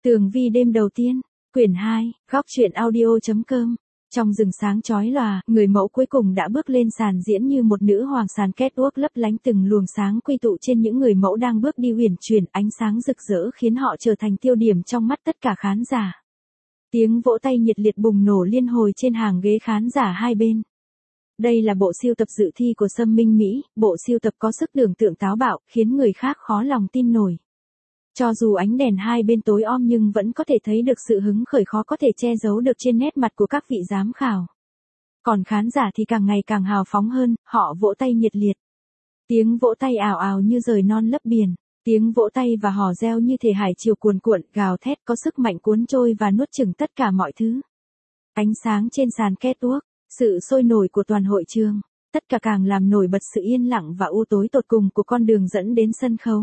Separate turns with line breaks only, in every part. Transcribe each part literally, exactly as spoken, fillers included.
Tường vi đêm đầu tiên, quyển hai, góc truyện audio.com. Trong rừng sáng chói lòa, người mẫu cuối cùng đã bước lên sàn diễn như một nữ hoàng, sàn catwalk lấp lánh, từng luồng sáng quy tụ trên những người mẫu đang bước đi uyển chuyển, ánh sáng rực rỡ khiến họ trở thành tiêu điểm trong mắt tất cả khán giả. Tiếng vỗ tay nhiệt liệt bùng nổ liên hồi trên hàng ghế khán giả hai bên. Đây là bộ sưu tập dự thi của Sâm Minh Mỹ, bộ sưu tập có sức tưởng tượng táo bạo, khiến người khác khó lòng tin nổi. Cho dù ánh đèn hai bên tối om nhưng vẫn có thể thấy được sự hứng khởi khó có thể che giấu được trên nét mặt của các vị giám khảo. Còn khán giả thì càng ngày càng hào phóng hơn, họ vỗ tay nhiệt liệt. Tiếng vỗ tay ào ào như rời non lấp biển, tiếng vỗ tay và hò reo như thể hải triều cuồn cuộn, gào thét có sức mạnh cuốn trôi và nuốt chửng tất cả mọi thứ. Ánh sáng trên sàn catwalk, sự sôi nổi của toàn hội trường, tất cả càng làm nổi bật sự yên lặng và u tối tột cùng của con đường dẫn đến sân khấu.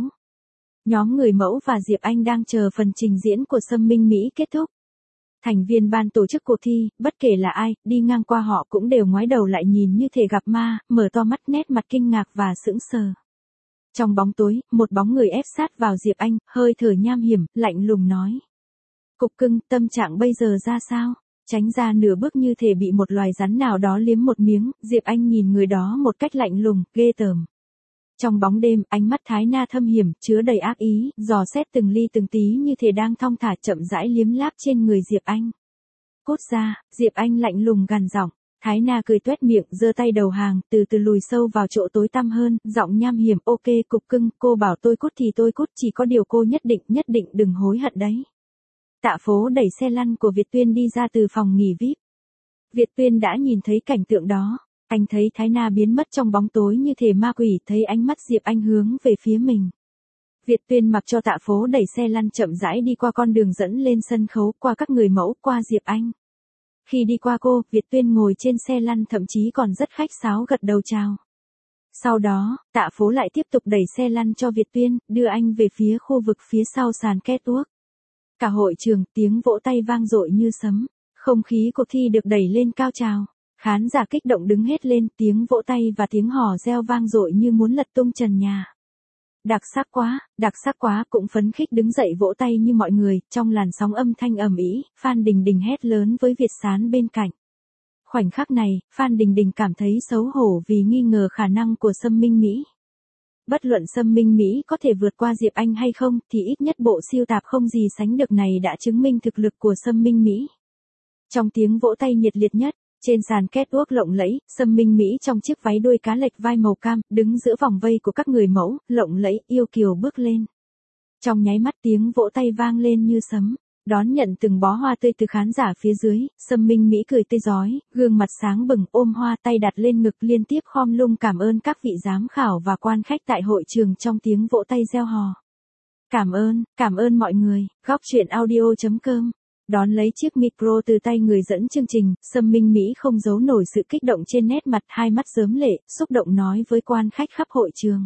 Nhóm người mẫu và Diệp Anh đang chờ phần trình diễn của Sâm Minh Mỹ kết thúc. Thành viên ban tổ chức cuộc thi, bất kể là ai, đi ngang qua họ cũng đều ngoái đầu lại nhìn như thể gặp ma, mở to mắt nét mặt kinh ngạc và sững sờ. Trong bóng tối, một bóng người ép sát vào Diệp Anh, hơi thở nham hiểm, lạnh lùng nói. Cục cưng, tâm trạng bây giờ ra sao? Tránh ra nửa bước như thể bị một loài rắn nào đó liếm một miếng, Diệp Anh nhìn người đó một cách lạnh lùng, ghê tởm. Trong bóng đêm, ánh mắt Thái Na thâm hiểm, chứa đầy ác ý, dò xét từng ly từng tí như thể đang thong thả chậm rãi liếm láp trên người Diệp Anh. Cút ra, Diệp Anh lạnh lùng gằn giọng. Thái Na cười tuét miệng, giơ tay đầu hàng, từ từ lùi sâu vào chỗ tối tăm hơn, giọng nham hiểm, ok cục cưng, cô bảo tôi cút thì tôi cút, chỉ có điều cô nhất định, nhất định đừng hối hận đấy. Tạ Phố đẩy xe lăn của Việt Tuyên đi ra từ phòng nghỉ vi ai pi. Việt Tuyên đã nhìn thấy cảnh tượng đó. Anh thấy Thái Na biến mất trong bóng tối như thể ma quỷ, thấy ánh mắt Diệp Anh hướng về phía mình. Việt Tuyên mặc cho Tạ Phố đẩy xe lăn chậm rãi đi qua con đường dẫn lên sân khấu, qua các người mẫu, qua Diệp Anh. Khi đi qua cô, Việt Tuyên ngồi trên xe lăn thậm chí còn rất khách sáo gật đầu chào. Sau đó, Tạ Phố lại tiếp tục đẩy xe lăn cho Việt Tuyên, đưa anh về phía khu vực phía sau sàn catwalk. Cả hội trường, tiếng vỗ tay vang dội như sấm, không khí cuộc thi được đẩy lên cao trào. Khán giả kích động đứng hết lên, tiếng vỗ tay và tiếng hò reo vang dội như muốn lật tung trần nhà. Đặc sắc quá, đặc sắc quá, cũng phấn khích đứng dậy vỗ tay như mọi người, trong làn sóng âm thanh ầm ĩ, Phan Đình Đình hét lớn với Việt Sán bên cạnh. Khoảnh khắc này, Phan Đình Đình cảm thấy xấu hổ vì nghi ngờ khả năng của Sâm Minh Mỹ. Bất luận Sâm Minh Mỹ có thể vượt qua Diệp Anh hay không, thì ít nhất bộ siêu tạp không gì sánh được này đã chứng minh thực lực của Sâm Minh Mỹ. Trong tiếng vỗ tay nhiệt liệt nhất, trên sàn catwalk lộng lẫy, Sâm Minh Mỹ trong chiếc váy đuôi cá lệch vai màu cam, đứng giữa vòng vây của các người mẫu, lộng lẫy, yêu kiều bước lên. Trong nháy mắt tiếng vỗ tay vang lên như sấm, đón nhận từng bó hoa tươi từ khán giả phía dưới, Sâm Minh Mỹ cười tươi rói, gương mặt sáng bừng, ôm hoa, tay đặt lên ngực, liên tiếp khom lung cảm ơn các vị giám khảo và quan khách tại hội trường trong tiếng vỗ tay reo hò. Cảm ơn, cảm ơn mọi người, góc truyện audio.com. Đón lấy chiếc micro từ tay người dẫn chương trình, Sâm Minh Mỹ không giấu nổi sự kích động trên nét mặt, hai mắt rớm lệ, xúc động nói với quan khách khắp hội trường.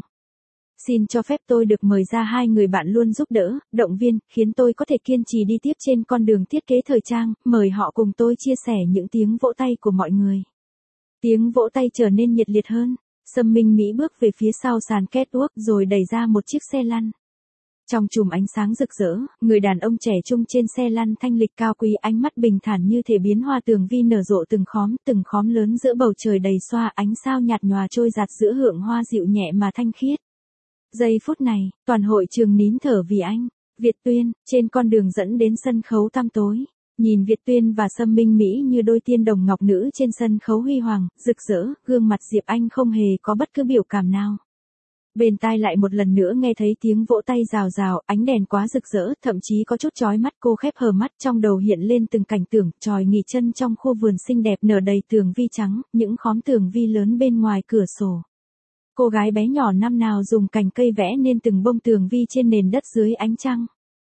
Xin cho phép tôi được mời ra hai người bạn luôn giúp đỡ, động viên, khiến tôi có thể kiên trì đi tiếp trên con đường thiết kế thời trang, mời họ cùng tôi chia sẻ những tiếng vỗ tay của mọi người. Tiếng vỗ tay trở nên nhiệt liệt hơn, Sâm Minh Mỹ bước về phía sau sàn catwalk rồi đẩy ra một chiếc xe lăn. Trong chùm ánh sáng rực rỡ, người đàn ông trẻ trung trên xe lăn thanh lịch cao quý, ánh mắt bình thản như thể biến hoa tường vi nở rộ từng khóm, từng khóm lớn giữa bầu trời đầy xoa, ánh sao nhạt nhòa trôi giạt giữa hương hoa dịu nhẹ mà thanh khiết. Giây phút này, toàn hội trường nín thở vì anh, Việt Tuyên, trên con đường dẫn đến sân khấu tăm tối. Nhìn Việt Tuyên và Sâm Minh Mỹ như đôi tiên đồng ngọc nữ trên sân khấu huy hoàng, rực rỡ, gương mặt Diệp Anh không hề có bất cứ biểu cảm nào. Bên tai lại một lần nữa nghe thấy tiếng vỗ tay rào rào, ánh đèn quá rực rỡ, thậm chí có chút chói mắt, cô khép hờ mắt, trong đầu hiện lên từng cảnh tượng, tròi nghỉ chân trong khu vườn xinh đẹp nở đầy tường vi trắng, những khóm tường vi lớn bên ngoài cửa sổ. Cô gái bé nhỏ năm nào dùng cành cây vẽ nên từng bông tường vi trên nền đất dưới ánh trăng.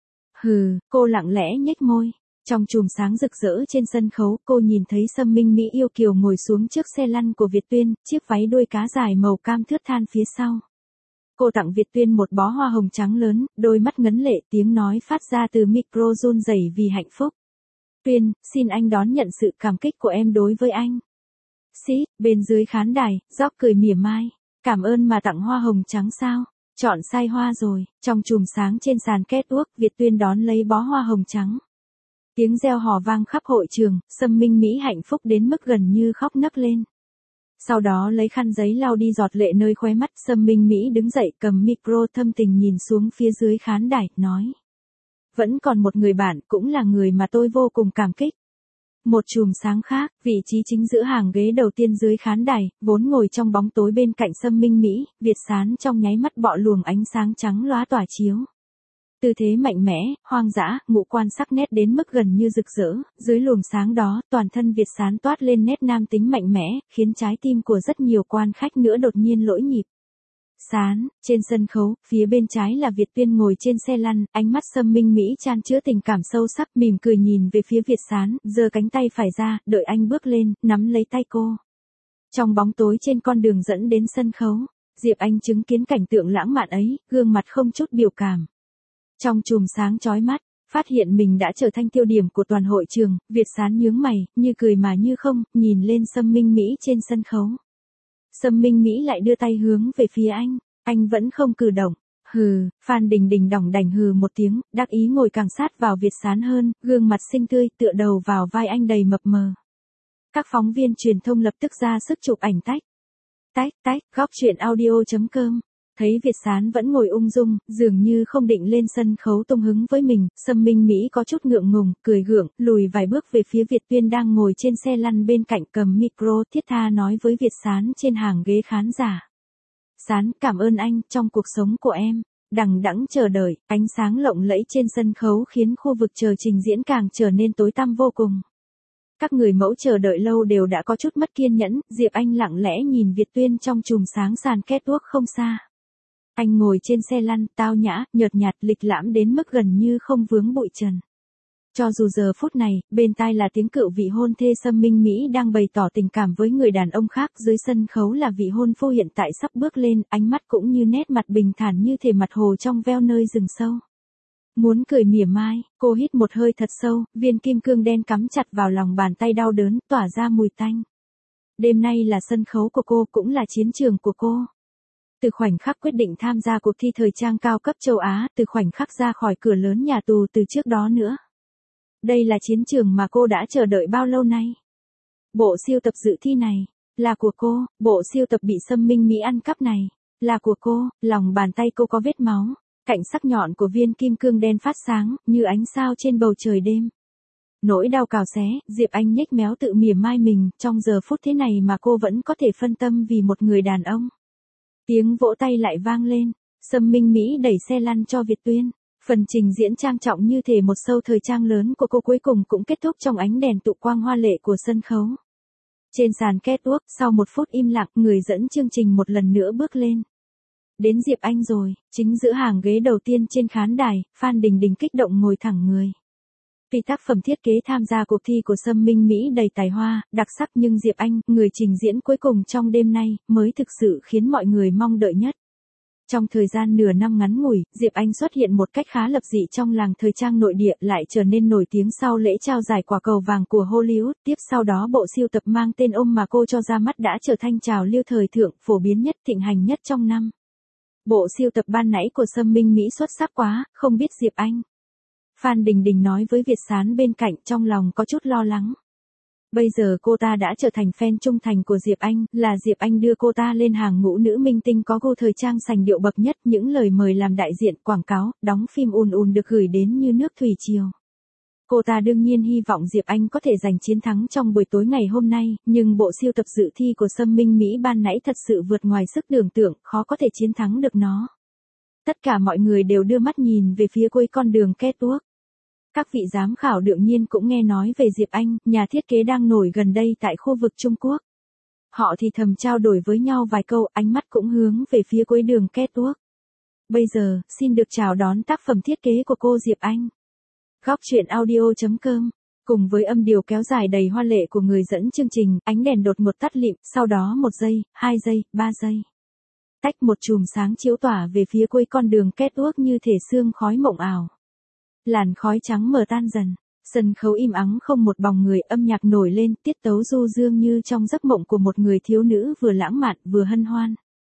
Hừ, cô lặng lẽ nhếch môi. Trong chùm sáng rực rỡ trên sân khấu, cô nhìn thấy Sâm Minh Mỹ yêu kiều ngồi xuống trước xe lăn của Việt Tuyên, chiếc váy đuôi cá dài màu cam thướt than phía sau. Cô tặng Việt Tuyên một bó hoa hồng trắng lớn, đôi mắt ngấn lệ, tiếng nói phát ra từ micro run rẩy vì hạnh phúc. Tuyên, xin anh đón nhận sự cảm kích của em đối với anh. Xít, bên dưới khán đài, Gióc cười mỉa mai. Cảm ơn mà tặng hoa hồng trắng sao? Chọn sai hoa rồi, trong chùm sáng trên sàn catwalk, Việt Tuyên đón lấy bó hoa hồng trắng. Tiếng reo hò vang khắp hội trường, Sâm Minh Mỹ hạnh phúc đến mức gần như khóc nấc lên. Sau đó lấy khăn giấy lau đi giọt lệ nơi khóe mắt, Sâm Minh Mỹ đứng dậy cầm micro thâm tình nhìn xuống phía dưới khán đài, nói. Vẫn còn một người bạn, cũng là người mà tôi vô cùng cảm kích. Một chùm sáng khác, vị trí chính giữa hàng ghế đầu tiên dưới khán đài, vốn ngồi trong bóng tối bên cạnh Sâm Minh Mỹ, Việt Sán trong nháy mắt bọ luồng ánh sáng trắng lóa tỏa chiếu. Tư thế mạnh mẽ, hoang dã, ngũ quan sắc nét đến mức gần như rực rỡ, dưới luồng sáng đó, toàn thân Việt Sán toát lên nét nam tính mạnh mẽ, khiến trái tim của rất nhiều quan khách nữa đột nhiên lỗi nhịp. Sán, trên sân khấu, phía bên trái là Việt Tuyên ngồi trên xe lăn, ánh mắt Sâm Minh Mỹ chan chứa tình cảm sâu sắc, mỉm cười nhìn về phía Việt Sán, giơ cánh tay phải ra, đợi anh bước lên, nắm lấy tay cô. Trong bóng tối trên con đường dẫn đến sân khấu, Diệp Anh chứng kiến cảnh tượng lãng mạn ấy, gương mặt không chút biểu cảm. Trong chùm sáng chói mắt, phát hiện mình đã trở thành tiêu điểm của toàn hội trường, Việt Sán nhướng mày, như cười mà như không, nhìn lên Sâm Minh Mỹ trên sân khấu. Sâm Minh Mỹ lại đưa tay hướng về phía anh, anh vẫn không cử động. Hừ, Phan Đình Đình đỏng đành hừ một tiếng, đắc ý ngồi càng sát vào Việt Sán hơn, gương mặt xinh tươi tựa đầu vào vai anh đầy mập mờ. Các phóng viên truyền thông lập tức ra sức chụp ảnh tách. Tách tách, góc truyện audio chấm com. Thấy Việt Sán vẫn ngồi ung dung, dường như không định lên sân khấu tung hứng với mình, Sâm Minh Mỹ có chút ngượng ngùng, cười gượng, lùi vài bước về phía Việt Tuyên đang ngồi trên xe lăn bên cạnh cầm micro thiết tha nói với Việt Sán trên hàng ghế khán giả. Sán, cảm ơn anh, trong cuộc sống của em, đằng đẵng chờ đợi, ánh sáng lộng lẫy trên sân khấu khiến khu vực chờ trình diễn càng trở nên tối tăm vô cùng. Các người mẫu chờ đợi lâu đều đã có chút mất kiên nhẫn, Diệp Anh lặng lẽ nhìn Việt Tuyên trong chùm sáng sàn catwalk không xa. Anh ngồi trên xe lăn, tao nhã, nhợt nhạt, lịch lãm đến mức gần như không vướng bụi trần. Cho dù giờ phút này, bên tai là tiếng cựu vị hôn thê Sâm Minh Mỹ đang bày tỏ tình cảm với người đàn ông khác, dưới sân khấu là vị hôn phu hiện tại sắp bước lên, ánh mắt cũng như nét mặt bình thản như thể mặt hồ trong veo nơi rừng sâu. Muốn cười mỉa mai, cô hít một hơi thật sâu, viên kim cương đen cắm chặt vào lòng bàn tay đau đớn, tỏa ra mùi tanh. Đêm nay là sân khấu của cô, cũng là chiến trường của cô. Từ khoảnh khắc quyết định tham gia cuộc thi thời trang cao cấp châu Á, từ khoảnh khắc ra khỏi cửa lớn nhà tù từ trước đó nữa. Đây là chiến trường mà cô đã chờ đợi bao lâu nay. Bộ siêu tập dự thi này, là của cô, bộ siêu tập bị Sâm Minh Mỹ ăn cắp này, là của cô, lòng bàn tay cô có vết máu, cạnh sắc nhọn của viên kim cương đen phát sáng, như ánh sao trên bầu trời đêm. Nỗi đau cào xé, Diệp Anh nhếch méo tự mỉa mai mình, trong giờ phút thế này mà cô vẫn có thể phân tâm vì một người đàn ông. Tiếng vỗ tay lại vang lên, Sâm Minh Mỹ đẩy xe lăn cho Việt Tuyên. Phần trình diễn trang trọng như thể một show thời trang lớn của cô cuối cùng cũng kết thúc trong ánh đèn tụ quang hoa lệ của sân khấu. Trên sàn catwalk, sau một phút im lặng, người dẫn chương trình một lần nữa bước lên. Đến Diệp Anh rồi, chính giữa hàng ghế đầu tiên trên khán đài, Phan Đình Đình kích động ngồi thẳng người. Vì tác phẩm thiết kế tham gia cuộc thi của Sâm Minh Mỹ đầy tài hoa, đặc sắc, nhưng Diệp Anh, người trình diễn cuối cùng trong đêm nay, mới thực sự khiến mọi người mong đợi nhất. Trong thời gian nửa năm ngắn ngủi, Diệp Anh xuất hiện một cách khá lập dị trong làng thời trang nội địa, lại trở nên nổi tiếng sau lễ trao giải quả cầu vàng của Hollywood. Tiếp sau đó bộ siêu tập mang tên Ôm mà cô cho ra mắt đã trở thành trào lưu thời thượng, phổ biến nhất, thịnh hành nhất trong năm. Bộ siêu tập ban nãy của Sâm Minh Mỹ xuất sắc quá, không biết Diệp Anh. Phan Đình Đình nói với Việt Sán bên cạnh, trong lòng có chút lo lắng. Bây giờ cô ta đã trở thành fan trung thành của Diệp Anh, là Diệp Anh đưa cô ta lên hàng ngũ nữ minh tinh có gu thời trang sành điệu bậc nhất, những lời mời làm đại diện, quảng cáo, đóng phim ùn ùn được gửi đến như nước thủy triều. Cô ta đương nhiên hy vọng Diệp Anh có thể giành chiến thắng trong buổi tối ngày hôm nay, nhưng bộ siêu tập dự thi của Sâm Minh Mỹ ban nãy thật sự vượt ngoài sức tưởng tượng, khó có thể chiến thắng được nó. Tất cả mọi người đều đưa mắt nhìn về phía cuối con đường catwalk. Các vị giám khảo đương nhiên cũng nghe nói về Diệp Anh, nhà thiết kế đang nổi gần đây tại khu vực Trung Quốc. Họ thì thầm trao đổi với nhau vài câu, ánh mắt cũng hướng về phía cuối đường catwalk. Bây giờ, xin được chào đón tác phẩm thiết kế của cô Diệp Anh. Góc truyện audio chấm com. Cùng với âm điều kéo dài đầy hoa lệ của người dẫn chương trình, ánh đèn đột ngột tắt lịm, sau đó một giây, hai giây, ba giây. Tách, một chùm sáng chiếu tỏa về phía cuối con đường catwalk như thể sương khói mộng ảo. Làn khói trắng mờ tan dần, sân khấu im ắng không một bóng người, âm nhạc nổi lên, tiết tấu du dương như trong giấc mộng của một người thiếu nữ vừa lãng mạn vừa hân hoan.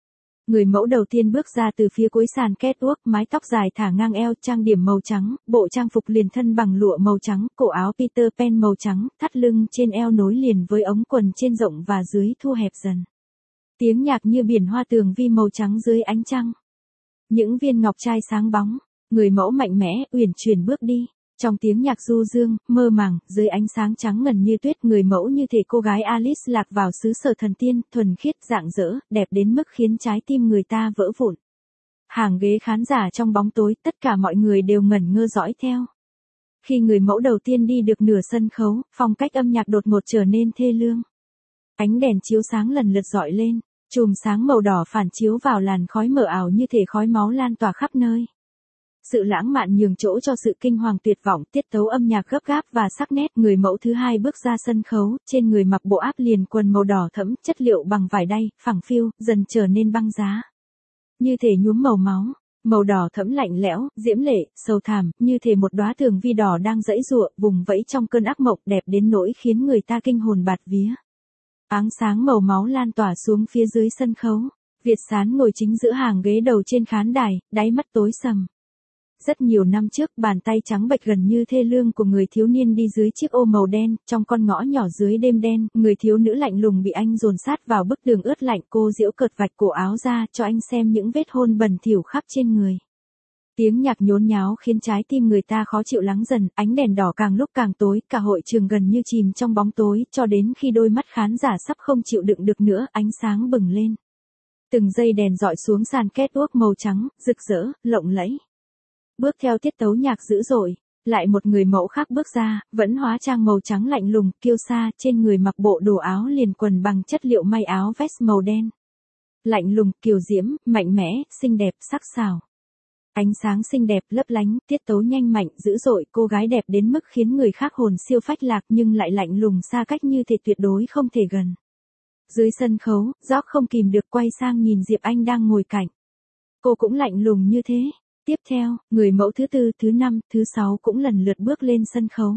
Người mẫu đầu tiên bước ra từ phía cuối sàn catwalk, mái tóc dài thả ngang eo, trang điểm màu trắng, bộ trang phục liền thân bằng lụa màu trắng, cổ áo Peter Pan màu trắng, thắt lưng trên eo nối liền với ống quần trên rộng và dưới thu hẹp dần. Tiếng nhạc như biển hoa tường vi màu trắng dưới ánh trăng. Những viên ngọc trai sáng bóng, người mẫu mạnh mẽ, uyển chuyển bước đi. Trong tiếng nhạc du dương, mơ màng, dưới ánh sáng trắng ngần như tuyết, người mẫu như thể cô gái Alice lạc vào xứ sở thần tiên, thuần khiết, rạng rỡ, đẹp đến mức khiến trái tim người ta vỡ vụn. Hàng ghế khán giả trong bóng tối, tất cả mọi người đều ngẩn ngơ dõi theo. Khi người mẫu đầu tiên đi được nửa sân khấu, phong cách âm nhạc đột ngột trở nên thê lương. Ánh đèn chiếu sáng lần lượt dọi lên, chùm sáng màu đỏ phản chiếu vào làn khói mờ ảo như thể khói máu lan tỏa khắp nơi. Sự lãng mạn nhường chỗ cho sự kinh hoàng tuyệt vọng, tiết tấu âm nhạc gấp gáp và sắc nét. Người mẫu thứ hai bước ra sân khấu, trên người mặc bộ áp liền quần màu đỏ thẫm, chất liệu bằng vải đay, phẳng phiu, dần trở nên băng giá. Như thể nhuốm màu máu, màu đỏ thẫm lạnh lẽo, diễm lệ, sầu thảm, như thể một đóa tường vi đỏ đang giãy giụa, vùng vẫy trong cơn ác mộng, đẹp đến nỗi khiến người ta kinh hồn bạt vía. Áng sáng màu máu lan tỏa xuống phía dưới sân khấu. Việt Sán ngồi chính giữa hàng ghế đầu trên khán đài, đáy mắt tối sầm. Rất nhiều năm trước, bàn tay trắng bệch gần như thê lương của người thiếu niên đi dưới chiếc ô màu đen, trong con ngõ nhỏ dưới đêm đen, người thiếu nữ lạnh lùng bị anh dồn sát vào bức tường ướt lạnh, cô giễu cợt vạch cổ áo ra cho anh xem những vết hôn bẩn thỉu khắp trên người. Tiếng nhạc nhốn nháo khiến trái tim người ta khó chịu lắng dần, ánh đèn đỏ càng lúc càng tối, cả hội trường gần như chìm trong bóng tối, cho đến khi đôi mắt khán giả sắp không chịu đựng được nữa, ánh sáng bừng lên. Từng dây đèn dọi xuống sàn catwalk màu trắng, rực rỡ, lộng lẫy. Bước theo tiết tấu nhạc dữ dội, lại một người mẫu khác bước ra, vẫn hóa trang màu trắng lạnh lùng, kiêu sa, trên người mặc bộ đồ áo liền quần bằng chất liệu may áo vest màu đen. Lạnh lùng, kiều diễm, mạnh mẽ, xinh đẹp, sắc sảo. Ánh sáng xinh đẹp, lấp lánh, tiết tấu nhanh mạnh, dữ dội, cô gái đẹp đến mức khiến người khác hồn siêu phách lạc nhưng lại lạnh lùng xa cách như thể tuyệt đối không thể gần. Dưới sân khấu, George không kìm được quay sang nhìn Diệp Anh đang ngồi cạnh. Cô cũng lạnh lùng như thế. Tiếp theo, người mẫu thứ tư, thứ năm, thứ sáu cũng lần lượt bước lên sân khấu.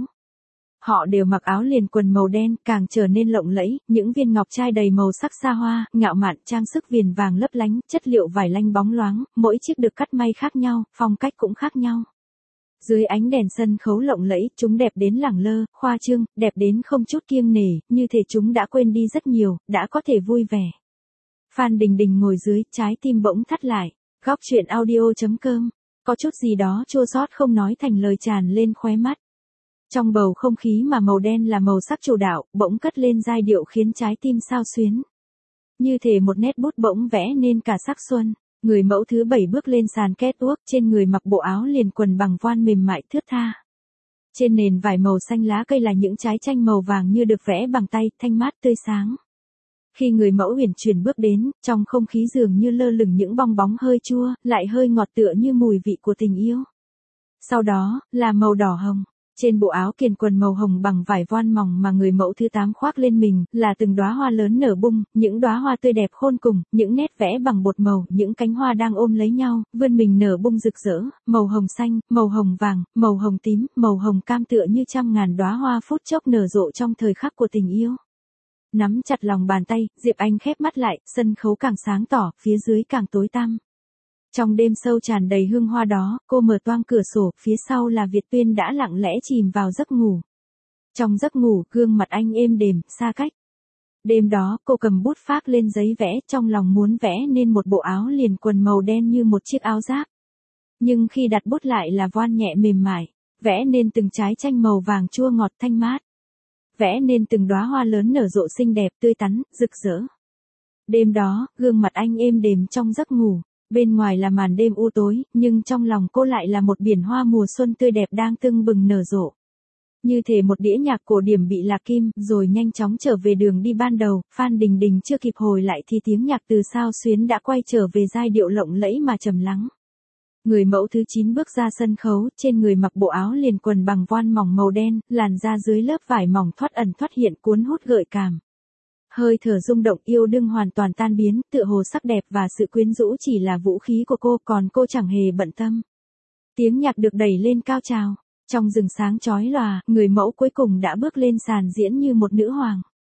Họ đều mặc áo liền quần màu đen, càng trở nên lộng lẫy, những viên ngọc trai đầy màu sắc xa hoa, ngạo mạn, trang sức viền vàng lấp lánh, chất liệu vải lanh bóng loáng, mỗi chiếc được cắt may khác nhau, phong cách cũng khác nhau. Dưới ánh đèn sân khấu lộng lẫy, chúng đẹp đến lẳng lơ, khoa trương, đẹp đến không chút kiêng nể, như thể chúng đã quên đi rất nhiều, đã có thể vui vẻ. Phan Đình Đình ngồi dưới, trái tim bỗng thắt lại. Góc truyện audio chấm com. Có chút gì đó chua xót không nói thành lời tràn lên khóe mắt. Trong bầu không khí mà màu đen là màu sắc chủ đạo, bỗng cất lên giai điệu khiến trái tim xao xuyến. Như thể một nét bút bỗng vẽ nên cả sắc xuân. Người mẫu thứ bảy bước lên sàn catwalk, trên người mặc bộ áo liền quần bằng voan mềm mại thướt tha. Trên nền vải màu xanh lá cây là những trái chanh màu vàng như được vẽ bằng tay, thanh mát tươi sáng. Khi người mẫu uyển chuyển bước đến, trong không khí dường như lơ lửng những bong bóng hơi chua, lại hơi ngọt tựa như mùi vị của tình yêu. Sau đó, là màu đỏ hồng. Trên bộ áo kiền quần màu hồng bằng vải voan mỏng mà người mẫu thứ tám khoác lên mình, là từng đóa hoa lớn nở bung, những đóa hoa tươi đẹp khôn cùng, những nét vẽ bằng bột màu, những cánh hoa đang ôm lấy nhau, vươn mình nở bung rực rỡ, màu hồng xanh, màu hồng vàng, màu hồng tím, màu hồng cam tựa như trăm ngàn đóa hoa phút chốc nở rộ trong thời khắc của tình yêu. Nắm chặt lòng bàn tay, Diệp Anh khép mắt lại, sân khấu càng sáng tỏ, phía dưới càng tối tăm. Trong đêm sâu tràn đầy hương hoa đó, cô mở toang cửa sổ, phía sau là Việt Tuyên đã lặng lẽ chìm vào giấc ngủ. Trong giấc ngủ, gương mặt anh êm đềm, xa cách. Đêm đó, cô cầm bút phác lên giấy vẽ, trong lòng muốn vẽ nên một bộ áo liền quần màu đen như một chiếc áo giáp. Nhưng khi đặt bút lại là voan nhẹ mềm mại, vẽ nên từng trái chanh màu vàng chua ngọt thanh mát. Vẽ nên từng đóa hoa lớn nở rộ xinh đẹp, tươi tắn, rực rỡ. Đêm đó, gương mặt anh êm đềm trong giấc ngủ, bên ngoài là màn đêm u tối, nhưng trong lòng cô lại là một biển hoa mùa xuân tươi đẹp đang tưng bừng nở rộ. Như thể một đĩa nhạc cổ điển bị lạc kim, rồi nhanh chóng trở về đường đi ban đầu, Phan Đình Đình chưa kịp hồi lại thì tiếng nhạc từ sao xuyến đã quay trở về giai điệu lộng lẫy mà trầm lắng. Người mẫu thứ chín bước ra sân khấu, trên người mặc bộ áo liền quần bằng voan mỏng màu đen, làn da dưới lớp vải mỏng thoát ẩn thoát hiện cuốn hút gợi cảm. Hơi thở rung động yêu đương hoàn toàn tan biến, tựa hồ sắc đẹp và sự quyến rũ chỉ là vũ khí của cô, còn cô chẳng hề bận tâm. Tiếng nhạc được đẩy lên cao trào, trong rừng sáng chói lòa, người mẫu cuối cùng đã bước lên sàn diễn như một nữ hoàng.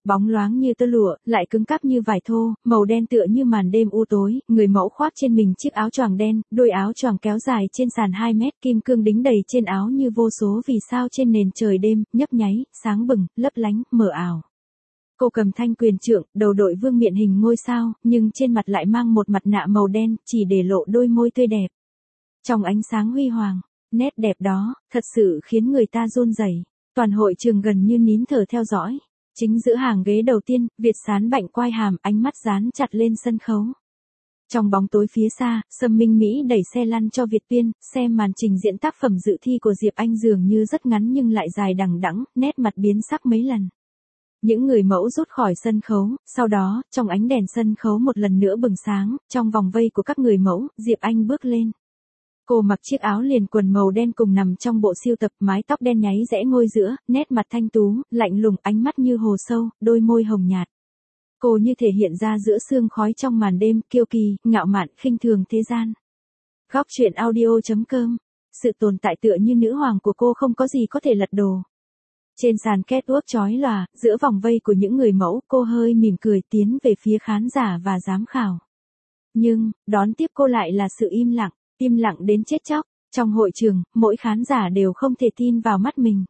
Bóng loáng như tơ lụa, lại cứng cáp như vải thô, màu đen tựa như màn đêm u tối, người mẫu khoác trên mình chiếc áo choàng đen, đôi áo choàng kéo dài trên sàn hai mét, kim cương đính đầy trên áo như vô số vì sao trên nền trời đêm, nhấp nháy, sáng bừng, lấp lánh, mờ ảo. Cô cầm thanh quyền trượng, đầu đội vương miện hình ngôi sao, nhưng trên mặt lại mang một mặt nạ màu đen, chỉ để lộ đôi môi tươi đẹp. Trong ánh sáng huy hoàng, nét đẹp đó, thật sự khiến người ta run rẩy. Toàn hội trường gần như nín thở theo dõi. Chính giữa hàng ghế đầu tiên, Việt Sán bạnh quai hàm, ánh mắt dán chặt lên sân khấu. Trong bóng tối phía xa, Sâm Minh Mỹ đẩy xe lăn cho Việt Tuyên, xem màn trình diễn tác phẩm dự thi của Diệp Anh dường như rất ngắn nhưng lại dài đằng đẵng, nét mặt biến sắc mấy lần. Những người mẫu rút khỏi sân khấu, sau đó, trong ánh đèn sân khấu một lần nữa bừng sáng, trong vòng vây của các người mẫu, Diệp Anh bước lên. Cô mặc chiếc áo liền quần màu đen cùng nằm trong bộ siêu tập, mái tóc đen nháy rẽ ngôi giữa, nét mặt thanh tú, lạnh lùng, ánh mắt như hồ sâu, đôi môi hồng nhạt. Cô như thể hiện ra giữa sương khói trong màn đêm, kiêu kỳ, ngạo mạn, khinh thường thế gian. Góc truyện audio chấm com. Sự tồn tại tựa như nữ hoàng của cô không có gì có thể lật đổ. Trên sàn catwalk chói lòa, giữa vòng vây của những người mẫu, cô hơi mỉm cười tiến về phía khán giả và giám khảo. Nhưng, đón tiếp cô lại là sự im lặng. Im lặng đến chết chóc, trong hội trường, mỗi khán giả đều không thể tin vào mắt mình.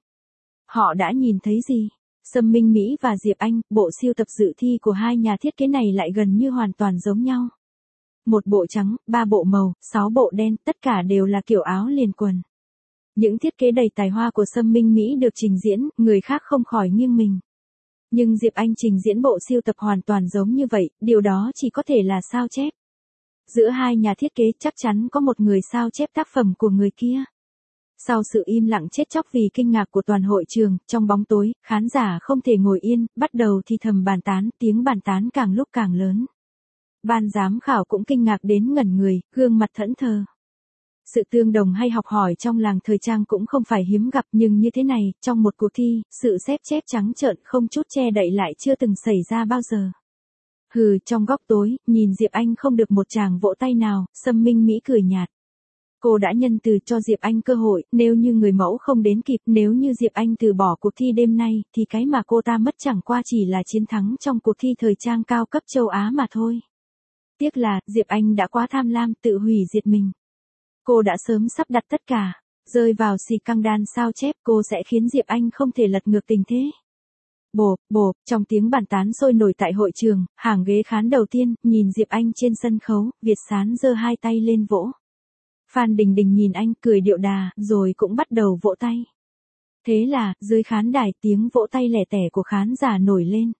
Họ đã nhìn thấy gì? Sâm Minh Mỹ và Diệp Anh, bộ siêu tập dự thi của hai nhà thiết kế này lại gần như hoàn toàn giống nhau. Một bộ trắng, ba bộ màu, sáu bộ đen, tất cả đều là kiểu áo liền quần. Những thiết kế đầy tài hoa của Sâm Minh Mỹ được trình diễn, người khác không khỏi nghiêng mình. Nhưng Diệp Anh trình diễn bộ siêu tập hoàn toàn giống như vậy, điều đó chỉ có thể là sao chép. Giữa hai nhà thiết kế chắc chắn có một người sao chép tác phẩm của người kia. Sau sự im lặng chết chóc vì kinh ngạc của toàn hội trường, trong bóng tối, khán giả không thể ngồi yên, bắt đầu thì thầm bàn tán, tiếng bàn tán càng lúc càng lớn. Ban giám khảo cũng kinh ngạc đến ngẩn người, gương mặt thẫn thờ. Sự tương đồng hay học hỏi trong làng thời trang cũng không phải hiếm gặp, nhưng như thế này, trong một cuộc thi, sự xếp chép trắng trợn không chút che đậy lại chưa từng xảy ra bao giờ. Hừ, trong góc tối, nhìn Diệp Anh không được một tràng vỗ tay nào, Sâm Minh Mỹ cười nhạt. Cô đã nhân từ cho Diệp Anh cơ hội, nếu như người mẫu không đến kịp, nếu như Diệp Anh từ bỏ cuộc thi đêm nay, thì cái mà cô ta mất chẳng qua chỉ là chiến thắng trong cuộc thi thời trang cao cấp châu Á mà thôi. Tiếc là, Diệp Anh đã quá tham lam, tự hủy diệt mình. Cô đã sớm sắp đặt tất cả, rơi vào xì căng đan sao chép, cô sẽ khiến Diệp Anh không thể lật ngược tình thế. Bộp, bộp, trong tiếng bàn tán sôi nổi tại hội trường, hàng ghế khán đầu tiên, nhìn Diệp Anh trên sân khấu, Việt Sán giơ hai tay lên vỗ. Phan Đình Đình nhìn anh cười điệu đà, rồi cũng bắt đầu vỗ tay. Thế là, dưới khán đài, tiếng vỗ tay lẻ tẻ của khán giả nổi lên.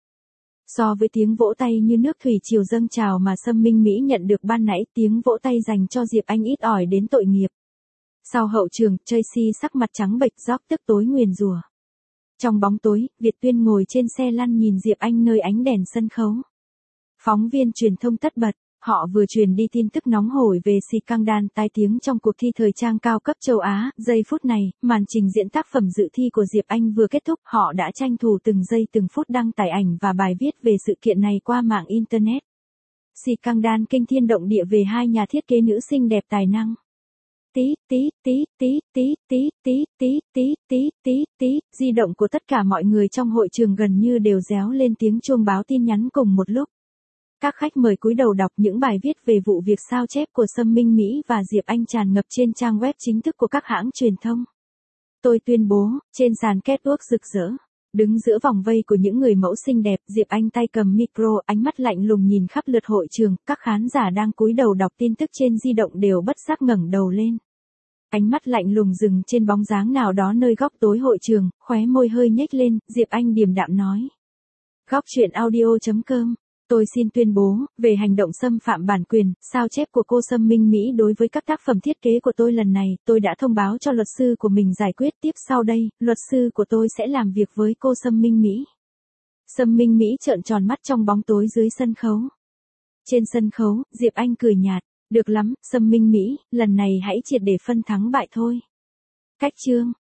So với tiếng vỗ tay như nước thủy triều dâng trào mà Sâm Minh Mỹ nhận được ban nãy, tiếng vỗ tay dành cho Diệp Anh ít ỏi đến tội nghiệp. Sau hậu trường, Tracy sắc mặt trắng bệch róc tức tối nguyền rủa. Trong bóng tối, Việt Tuyên ngồi trên xe lăn nhìn Diệp Anh nơi ánh đèn sân khấu. Phóng viên truyền thông tất bật, họ vừa truyền đi tin tức nóng hổi về xì căng đan tai tiếng trong cuộc thi thời trang cao cấp châu Á. Giây phút này, màn trình diễn tác phẩm dự thi của Diệp Anh vừa kết thúc, họ đã tranh thủ từng giây từng phút đăng tải ảnh và bài viết về sự kiện này qua mạng Internet. Xì căng đan kinh thiên động địa về hai nhà thiết kế nữ xinh đẹp tài năng. Tí, tí, tí, tí, tí, tí, tí, tí, tí, tí, tí, tí, di động của tất cả mọi người trong hội trường gần như đều réo lên tiếng chuông báo tin nhắn cùng một lúc. Các khách mời cúi đầu đọc những bài viết về vụ việc sao chép của Sâm Minh Mỹ và Diệp Anh tràn ngập trên trang web chính thức của các hãng truyền thông. Tôi tuyên bố, trên sàn catwalk rực rỡ, đứng giữa vòng vây của những người mẫu xinh đẹp, Diệp Anh tay cầm micro, ánh mắt lạnh lùng nhìn khắp lượt hội trường, các khán giả đang cúi đầu đọc tin tức trên di động đều bất giác ngẩng đầu lên. Ánh mắt lạnh lùng dừng trên bóng dáng nào đó nơi góc tối hội trường, khóe môi hơi nhếch lên, Diệp Anh điềm đạm nói. Góc truyện audio chấm com. Tôi xin tuyên bố, về hành động xâm phạm bản quyền, sao chép của cô Sâm Minh Mỹ đối với các tác phẩm thiết kế của tôi lần này, tôi đã thông báo cho luật sư của mình giải quyết tiếp sau đây, luật sư của tôi sẽ làm việc với cô Sâm Minh Mỹ. Sâm Minh Mỹ trợn tròn mắt trong bóng tối dưới sân khấu. Trên sân khấu, Diệp Anh cười nhạt, được lắm, Sâm Minh Mỹ, lần này hãy triệt để phân thắng bại thôi. Cách chương.